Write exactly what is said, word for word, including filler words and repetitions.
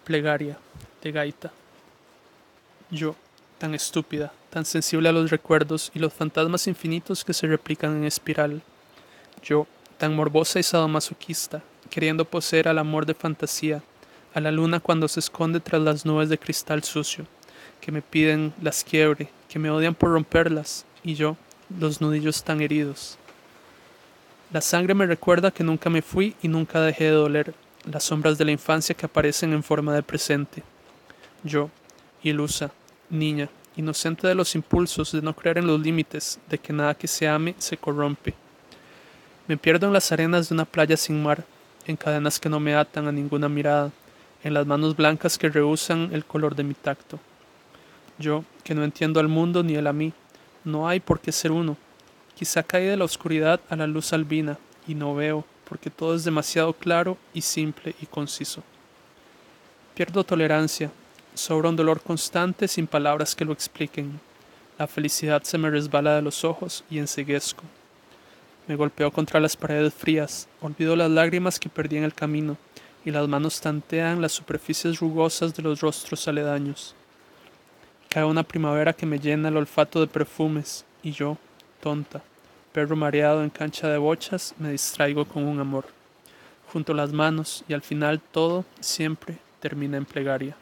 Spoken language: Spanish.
Plegaria de Gaita. Yo, tan estúpida, tan sensible a los recuerdos y los fantasmas infinitos que se replican en espiral. Yo, tan morbosa y sadomasoquista, queriendo poseer al amor de fantasía, a la luna cuando se esconde tras las nubes de cristal sucio, que me piden las quiebre, que me odian por romperlas, y yo, los nudillos tan heridos. La sangre me recuerda que nunca me fui y nunca dejé de doler, las sombras de la infancia que aparecen en forma de presente. Yo, ilusa, niña, inocente de los impulsos de no creer en los límites, de que nada que se ame se corrompe. Me pierdo en las arenas de una playa sin mar, en cadenas que no me atan a ninguna mirada, en las manos blancas que rehusan el color de mi tacto. Yo, que no entiendo al mundo ni él a mí, no hay por qué ser uno. Quizá caí de la oscuridad a la luz albina, y no veo, porque todo es demasiado claro y simple y conciso. Pierdo tolerancia, sobra un dolor constante sin palabras que lo expliquen. La felicidad se me resbala de los ojos y enceguezco. Me golpeo contra las paredes frías, olvido las lágrimas que perdí en el camino, y las manos tantean las superficies rugosas de los rostros aledaños. Cae una primavera que me llena el olfato de perfumes, y yo, tonta, perro mareado en cancha de bochas, me distraigo con un amor. Junto las manos, y al final todo, siempre, termina en plegaria.